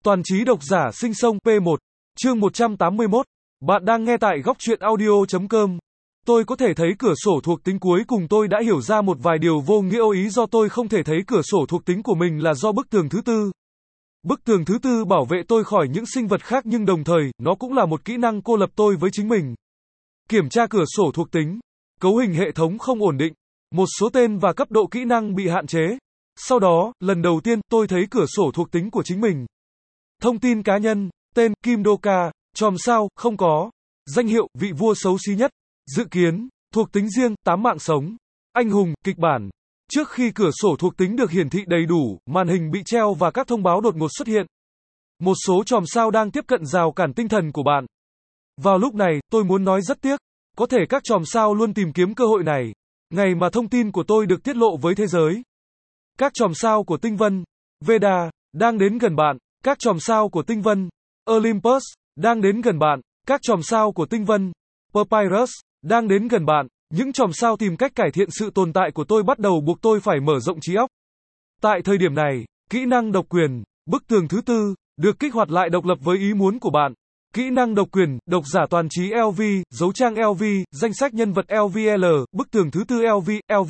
Toàn trí độc giả sinh sông P1, chương 181. Bạn đang nghe tại góc truyện audio.com. Tôi có thể thấy cửa sổ thuộc tính cuối cùng tôi đã hiểu ra một vài điều vô nghĩa ý do tôi không thể thấy cửa sổ thuộc tính của mình là do bức tường thứ tư. Bức tường thứ tư bảo vệ tôi khỏi những sinh vật khác nhưng đồng thời, nó cũng là một kỹ năng cô lập tôi với chính mình. Kiểm tra cửa sổ thuộc tính. Cấu hình hệ thống không ổn định. Một số tên và cấp độ kỹ năng bị hạn chế. Sau đó, lần đầu tiên, tôi thấy cửa sổ thuộc tính của chính mình. Thông tin cá nhân, tên, Kim Doka, chòm sao, không có. Danh hiệu, vị vua xấu xí nhất. Dự kiến, thuộc tính riêng, 8 mạng sống. Anh hùng, kịch bản. Trước khi cửa sổ thuộc tính được hiển thị đầy đủ, màn hình bị treo và các thông báo đột ngột xuất hiện. Một số chòm sao đang tiếp cận rào cản tinh thần của bạn. Vào lúc này, tôi muốn nói rất tiếc. Có thể các chòm sao luôn tìm kiếm cơ hội này. Ngày mà thông tin của tôi được tiết lộ với thế giới. Các chòm sao của tinh vân, Veda, đang đến gần bạn. Các chòm sao của tinh vân, Olympus, đang đến gần bạn. Các chòm sao của tinh vân, Papyrus, đang đến gần bạn. Những chòm sao tìm cách cải thiện sự tồn tại của tôi bắt đầu buộc tôi phải mở rộng trí óc. Tại thời điểm này, kỹ năng độc quyền, bức tường thứ tư, được kích hoạt lại độc lập với ý muốn của bạn. Kỹ năng độc quyền, độc giả toàn trí LV, dấu trang LV, danh sách nhân vật LVL, bức tường thứ tư LV.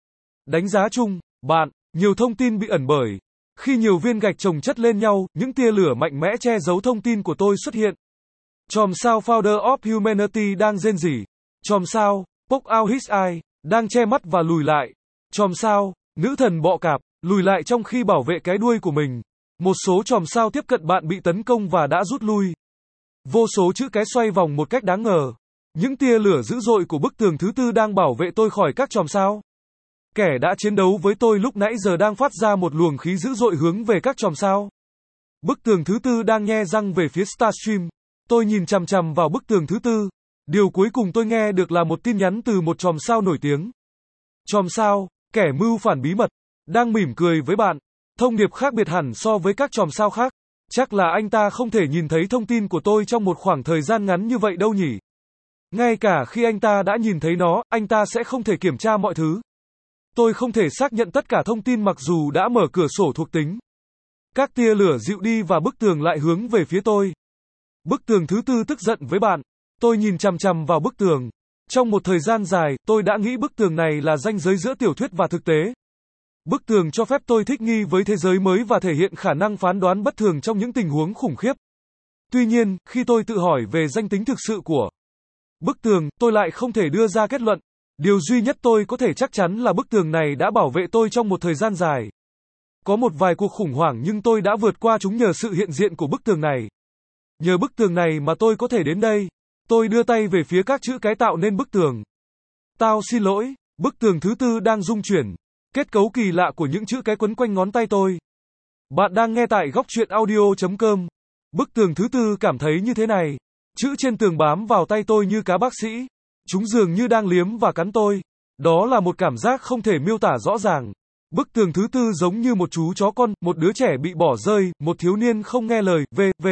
Đánh giá chung, bạn, nhiều thông tin bị ẩn bởi. Khi nhiều viên gạch chồng chất lên nhau, những tia lửa mạnh mẽ che giấu thông tin của tôi xuất hiện. Chòm sao Founder of Humanity đang rên rỉ. Chòm sao, Poke out his eye, đang che mắt và lùi lại. Chòm sao, nữ thần bọ cạp, lùi lại trong khi bảo vệ cái đuôi của mình. Một số chòm sao tiếp cận bạn bị tấn công và đã rút lui. Vô số chữ cái xoay vòng một cách đáng ngờ. Những tia lửa dữ dội của bức tường thứ tư đang bảo vệ tôi khỏi các chòm sao. Kẻ đã chiến đấu với tôi lúc nãy giờ đang phát ra một luồng khí dữ dội hướng về các chòm sao. Bức tường thứ tư đang nhe răng về phía Starstream. Tôi nhìn chằm chằm vào bức tường thứ tư. Điều cuối cùng tôi nghe được là một tin nhắn từ một chòm sao nổi tiếng. Chòm sao, kẻ mưu phản bí mật, đang mỉm cười với bạn. Thông điệp khác biệt hẳn so với các chòm sao khác. Chắc là anh ta không thể nhìn thấy thông tin của tôi trong một khoảng thời gian ngắn như vậy đâu nhỉ. Ngay cả khi anh ta đã nhìn thấy nó, anh ta sẽ không thể kiểm tra mọi thứ. Tôi không thể xác nhận tất cả thông tin mặc dù đã mở cửa sổ thuộc tính. Các tia lửa dịu đi và bức tường lại hướng về phía tôi. Bức tường thứ tư tức giận với bạn. Tôi nhìn chằm chằm vào bức tường. Trong một thời gian dài, tôi đã nghĩ bức tường này là ranh giới giữa tiểu thuyết và thực tế. Bức tường cho phép tôi thích nghi với thế giới mới và thể hiện khả năng phán đoán bất thường trong những tình huống khủng khiếp. Tuy nhiên, khi tôi tự hỏi về danh tính thực sự của bức tường, tôi lại không thể đưa ra kết luận. Điều duy nhất tôi có thể chắc chắn là bức tường này đã bảo vệ tôi trong một thời gian dài. Có một vài cuộc khủng hoảng nhưng tôi đã vượt qua chúng nhờ sự hiện diện của bức tường này. Nhờ bức tường này mà tôi có thể đến đây. Tôi đưa tay về phía các chữ cái tạo nên bức tường. Tao xin lỗi, bức tường thứ tư đang rung chuyển. Kết cấu kỳ lạ của những chữ cái quấn quanh ngón tay tôi. Bạn đang nghe tại góc truyện audio.com. Bức tường thứ tư cảm thấy như thế này. Chữ trên tường bám vào tay tôi như cá bác sĩ. Chúng dường như đang liếm và cắn tôi. Đó là một cảm giác không thể miêu tả rõ ràng. Bức tường thứ tư giống như một chú chó con, một đứa trẻ bị bỏ rơi, một thiếu niên không nghe lời, v.v.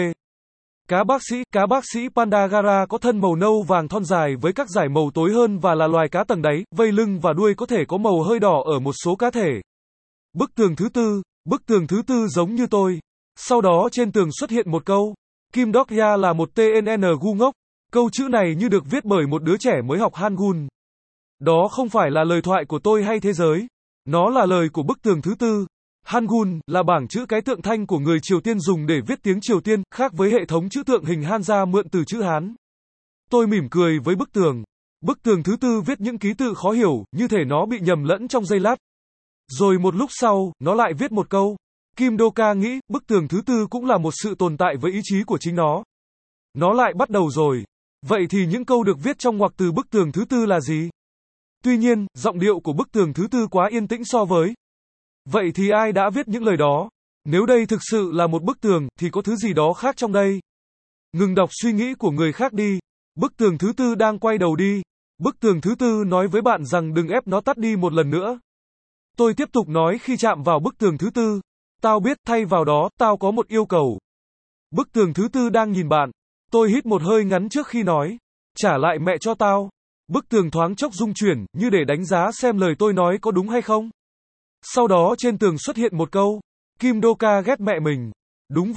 Cá bác sĩ Pandagara có thân màu nâu vàng thon dài với các dải màu tối hơn và là loài cá tầng đáy, vây lưng và đuôi có thể có màu hơi đỏ ở một số cá thể. Bức tường thứ tư giống như tôi. Sau đó trên tường xuất hiện một câu. Kim Dokya là một TNN gu ngốc. Câu chữ này như được viết bởi một đứa trẻ mới học Hangul. Đó không phải là lời thoại của tôi hay thế giới. Nó là lời của bức tường thứ tư. Hangul là bảng chữ cái tượng thanh của người Triều Tiên dùng để viết tiếng Triều Tiên, khác với hệ thống chữ tượng hình Hanja mượn từ chữ Hán. Tôi mỉm cười với bức tường. Bức tường thứ tư viết những ký tự khó hiểu, như thể nó bị nhầm lẫn trong giây lát. Rồi một lúc sau, nó lại viết một câu. Kim Doka nghĩ, bức tường thứ tư cũng là một sự tồn tại với ý chí của chính nó. Nó lại bắt đầu rồi. Vậy thì những câu được viết trong ngoặc từ bức tường thứ tư là gì? Tuy nhiên, giọng điệu của bức tường thứ tư quá yên tĩnh so với. Vậy thì ai đã viết những lời đó? Nếu đây thực sự là một bức tường, thì có thứ gì đó khác trong đây. Ngừng đọc suy nghĩ của người khác đi. Bức tường thứ tư đang quay đầu đi. Bức tường thứ tư nói với bạn rằng đừng ép nó tắt đi một lần nữa. Tôi tiếp tục nói khi chạm vào bức tường thứ tư. Tao biết, thay vào đó, tao có một yêu cầu. Bức tường thứ tư đang nhìn bạn. Tôi hít một hơi ngắn trước khi nói. Trả lại mẹ cho tao. Bức tường thoáng chốc rung chuyển, như để đánh giá xem lời tôi nói có đúng hay không. Sau đó trên tường xuất hiện một câu. Kim Doka ghét mẹ mình. Đúng vậy,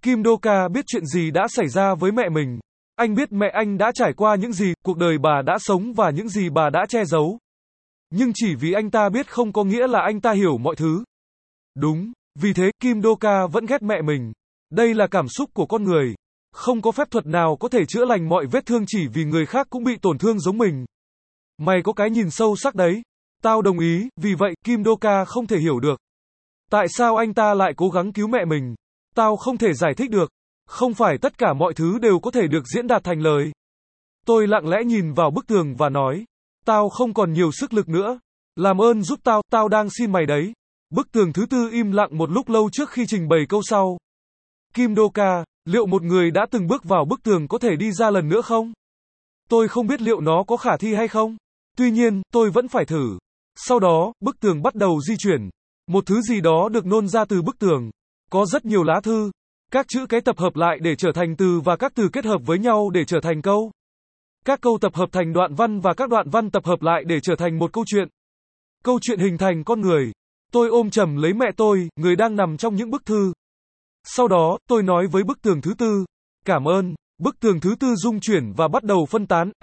Kim Do-ka biết chuyện gì đã xảy ra với mẹ mình. Anh biết mẹ anh đã trải qua những gì, cuộc đời bà đã sống và những gì bà đã che giấu. Nhưng chỉ vì anh ta biết không có nghĩa là anh ta hiểu mọi thứ. Đúng, vì thế Kim Do-ka vẫn ghét mẹ mình. Đây là cảm xúc của con người. Không có phép thuật nào có thể chữa lành mọi vết thương chỉ vì người khác cũng bị tổn thương giống mình. Mày có cái nhìn sâu sắc đấy. Tao đồng ý, vì vậy Kim Do-ka không thể hiểu được. Tại sao anh ta lại cố gắng cứu mẹ mình? Tao không thể giải thích được. Không phải tất cả mọi thứ đều có thể được diễn đạt thành lời. Tôi lặng lẽ nhìn vào bức tường và nói. Tao không còn nhiều sức lực nữa. Làm ơn giúp tao, tao đang xin mày đấy. Bức tường thứ tư im lặng một lúc lâu trước khi trình bày câu sau. Kim Do-ka, liệu một người đã từng bước vào bức tường có thể đi ra lần nữa không? Tôi không biết liệu nó có khả thi hay không. Tuy nhiên, tôi vẫn phải thử. Sau đó, bức tường bắt đầu di chuyển. Một thứ gì đó được nôn ra từ bức tường. Có rất nhiều lá thư. Các chữ cái tập hợp lại để trở thành từ và các từ kết hợp với nhau để trở thành câu. Các câu tập hợp thành đoạn văn và các đoạn văn tập hợp lại để trở thành một câu chuyện. Câu chuyện hình thành con người. Tôi ôm chầm lấy mẹ tôi, người đang nằm trong những bức thư. Sau đó, tôi nói với bức tường thứ tư. Cảm ơn. Bức tường thứ tư rung chuyển và bắt đầu phân tán,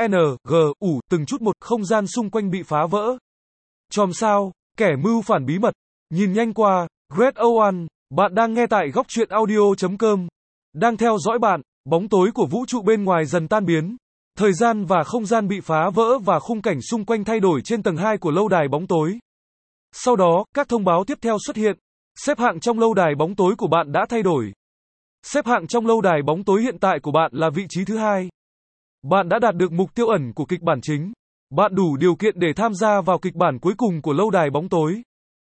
từng chút một, không gian xung quanh bị phá vỡ. Chòm sao, kẻ mưu phản bí mật. Nhìn nhanh qua, Great Owan, bạn đang nghe tại góc truyện audio.com. Đang theo dõi bạn, bóng tối của vũ trụ bên ngoài dần tan biến. Thời gian và không gian bị phá vỡ và khung cảnh xung quanh thay đổi trên tầng 2 của lâu đài bóng tối. Sau đó, các thông báo tiếp theo xuất hiện. Xếp hạng trong lâu đài bóng tối của bạn đã thay đổi. Xếp hạng trong lâu đài bóng tối hiện tại của bạn là vị trí thứ 2. Bạn đã đạt được mục tiêu ẩn của kịch bản chính. Bạn đủ điều kiện để tham gia vào kịch bản cuối cùng của lâu đài bóng tối.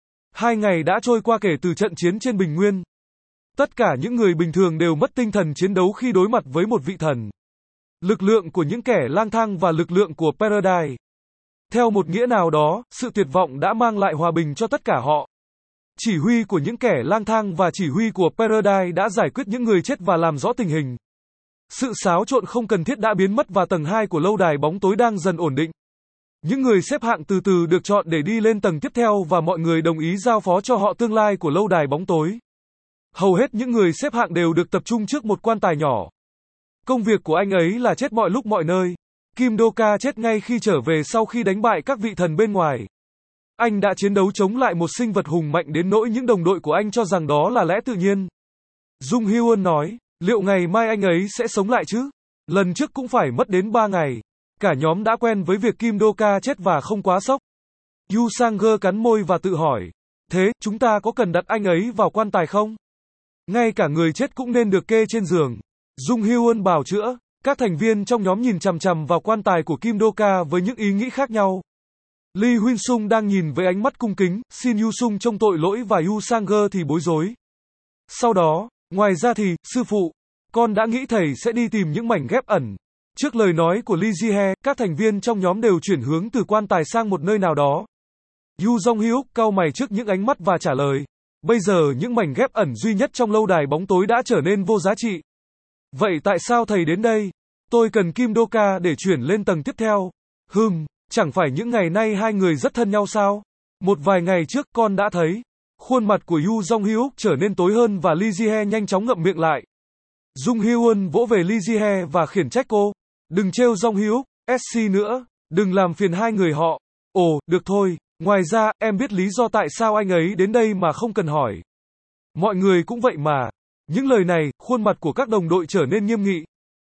2 ngày đã trôi qua kể từ trận chiến trên Bình Nguyên. Tất cả những người bình thường đều mất tinh thần chiến đấu khi đối mặt với một vị thần. Lực lượng của những kẻ lang thang và lực lượng của Paradise. Theo một nghĩa nào đó, sự tuyệt vọng đã mang lại hòa bình cho tất cả họ. Chỉ huy của những kẻ lang thang và chỉ huy của Paradise đã giải quyết những người chết và làm rõ tình hình. Sự xáo trộn không cần thiết đã biến mất và tầng 2 của lâu đài bóng tối đang dần ổn định. Những người xếp hạng từ từ được chọn để đi lên tầng tiếp theo và mọi người đồng ý giao phó cho họ tương lai của lâu đài bóng tối. Hầu hết những người xếp hạng đều được tập trung trước một quan tài nhỏ. Công việc của anh ấy là chết mọi lúc mọi nơi. Kim Do-ka chết ngay khi trở về sau khi đánh bại các vị thần bên ngoài. Anh đã chiến đấu chống lại một sinh vật hùng mạnh đến nỗi những đồng đội của anh cho rằng đó là lẽ tự nhiên. Jung Hyun nói, liệu ngày mai anh ấy sẽ sống lại chứ? Lần trước cũng phải mất đến 3 ngày. Cả nhóm đã quen với việc Kim Do-ka chết và không quá sốc. Yu Sang-ge cắn môi và tự hỏi, thế, chúng ta có cần đặt anh ấy vào quan tài không? Ngay cả người chết cũng nên được kê trên giường. Jung Hyun bào chữa, các thành viên trong nhóm nhìn chằm chằm vào quan tài của Kim Do-ka với những ý nghĩ khác nhau. Lee Huynh Sung đang nhìn với ánh mắt cung kính, Shin Yu Sung trông tội lỗi và Yu Sang-ge thì bối rối. Sau đó, ngoài ra thì, sư phụ, con đã nghĩ thầy sẽ đi tìm những mảnh ghép ẩn. Trước lời nói của Lee Ji-hye, các thành viên trong nhóm đều chuyển hướng từ quan tài sang một nơi nào đó. Yu Jong-hyuk cau mày trước những ánh mắt và trả lời, bây giờ những mảnh ghép ẩn duy nhất trong lâu đài bóng tối đã trở nên vô giá trị. Vậy tại sao thầy đến đây? Tôi cần Kim Do-ka để chuyển lên tầng tiếp theo. Chẳng phải những ngày nay hai người rất thân nhau sao? Một vài ngày trước con đã thấy. Khuôn mặt của Yu Jong-hyuk trở nên tối hơn và Lee Ji-hye nhanh chóng ngậm miệng lại. Jung Hyun vỗ về Lee Ji-hye và khiển trách cô. Đừng trêu Jong-hyuk, SC nữa. Đừng làm phiền hai người họ. Ồ, được thôi. Ngoài ra, em biết lý do tại sao anh ấy đến đây mà không cần hỏi. Mọi người cũng vậy mà. Những lời này, khuôn mặt của các đồng đội trở nên nghiêm nghị.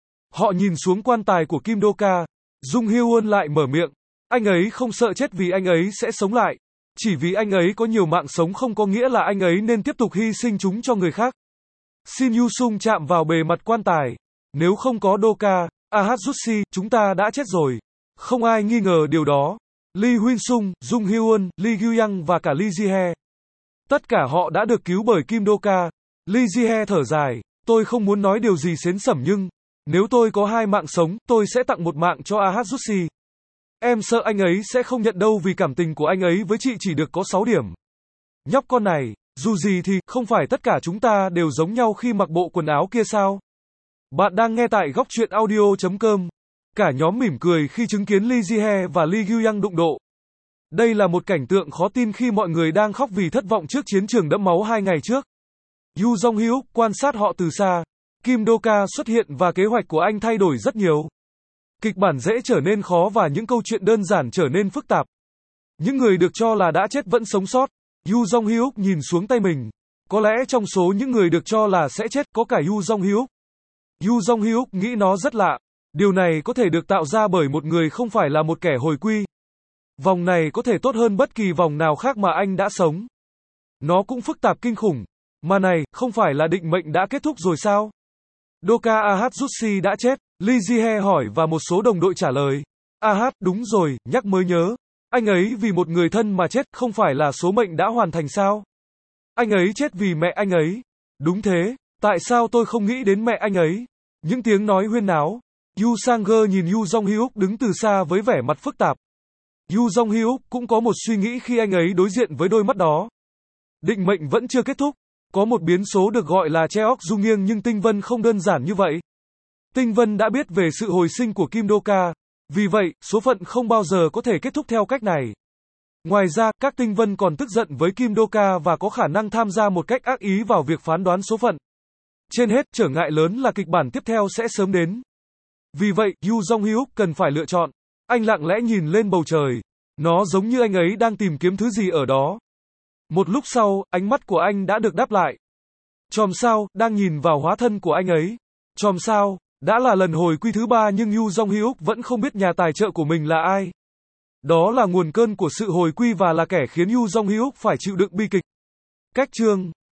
Họ nhìn xuống quan tài của Kim Do-ka. Jung Hyun lại mở miệng. Anh ấy không sợ chết vì anh ấy sẽ sống lại. Chỉ vì anh ấy có nhiều mạng sống không có nghĩa là anh ấy nên tiếp tục hy sinh chúng cho người khác. Shin Yu Sung chạm vào bề mặt quan tài. Nếu không có Do-ka, Ahasushi, chúng ta đã chết rồi. Không ai nghi ngờ điều đó. Lee Huynh Sung, Jung Hyun, Lee Gyuyang và cả Lee Ji-hye. Tất cả họ đã được cứu bởi Kim Do-ka. Lee Ji-hye thở dài. Tôi không muốn nói điều gì xến xẩm nhưng, nếu tôi có 2 mạng sống, tôi sẽ tặng 1 mạng cho Ahasushi. Em sợ anh ấy sẽ không nhận đâu vì cảm tình của anh ấy với chị chỉ được có 6 điểm. Nhóc con này, dù gì thì, không phải tất cả chúng ta đều giống nhau khi mặc bộ quần áo kia sao? Bạn đang nghe tại góc truyện audio.com. Cả nhóm mỉm cười khi chứng kiến Lee Ji-hye và Lee Gyuyang đụng độ. Đây là một cảnh tượng khó tin khi mọi người đang khóc vì thất vọng trước chiến trường đẫm máu 2 ngày trước. Yu Jong-hyuk quan sát họ từ xa. Kim Do-ka xuất hiện và kế hoạch của anh thay đổi rất nhiều. Kịch bản dễ trở nên khó và những câu chuyện đơn giản trở nên phức tạp. Những người được cho là đã chết vẫn sống sót. Yoo Jong-hyuk nhìn xuống tay mình. Có lẽ trong số những người được cho là sẽ chết có cả Yoo Jong-hyuk. Yoo Jong-hyuk nghĩ nó rất lạ. Điều này có thể được tạo ra bởi một người không phải là một kẻ hồi quy. Vòng này có thể tốt hơn bất kỳ vòng nào khác mà anh đã sống. Nó cũng phức tạp kinh khủng. Mà này, không phải là định mệnh đã kết thúc rồi sao? Doka Ahatsushi đã chết, Lee Ji-hye hỏi và một số đồng đội trả lời. Đúng rồi, nhắc mới nhớ. Anh ấy vì một người thân mà chết, không phải là số mệnh đã hoàn thành sao? Anh ấy chết vì mẹ anh ấy. Đúng thế, tại sao tôi không nghĩ đến mẹ anh ấy? Những tiếng nói huyên náo. Yoo Sang-ge nhìn Yoo Jong-hyuk đứng từ xa với vẻ mặt phức tạp. Yoo Jong-hyuk cũng có một suy nghĩ khi anh ấy đối diện với đôi mắt đó. Định mệnh vẫn chưa kết thúc. Có một biến số được gọi là Cheok Du nghiêng nhưng Tinh Vân không đơn giản như vậy. Tinh Vân đã biết về sự hồi sinh của Kim Do-ka. Vì vậy, số phận không bao giờ có thể kết thúc theo cách này. Ngoài ra, các Tinh Vân còn tức giận với Kim Do-ka và có khả năng tham gia một cách ác ý vào việc phán đoán số phận. Trên hết, trở ngại lớn là kịch bản tiếp theo sẽ sớm đến. Vì vậy, Yoo Jong-hyuk cần phải lựa chọn. Anh lặng lẽ nhìn lên bầu trời. Nó giống như anh ấy đang tìm kiếm thứ gì ở đó. Một lúc sau, ánh mắt của anh đã được đáp lại. Chòm sao, đang nhìn vào hóa thân của anh ấy. Chòm sao, đã là lần hồi quy thứ 3 nhưng Yoo Jong-hyuk vẫn không biết nhà tài trợ của mình là ai. Đó là nguồn cơn của sự hồi quy và là kẻ khiến Yoo Jong-hyuk phải chịu đựng bi kịch. Cách chương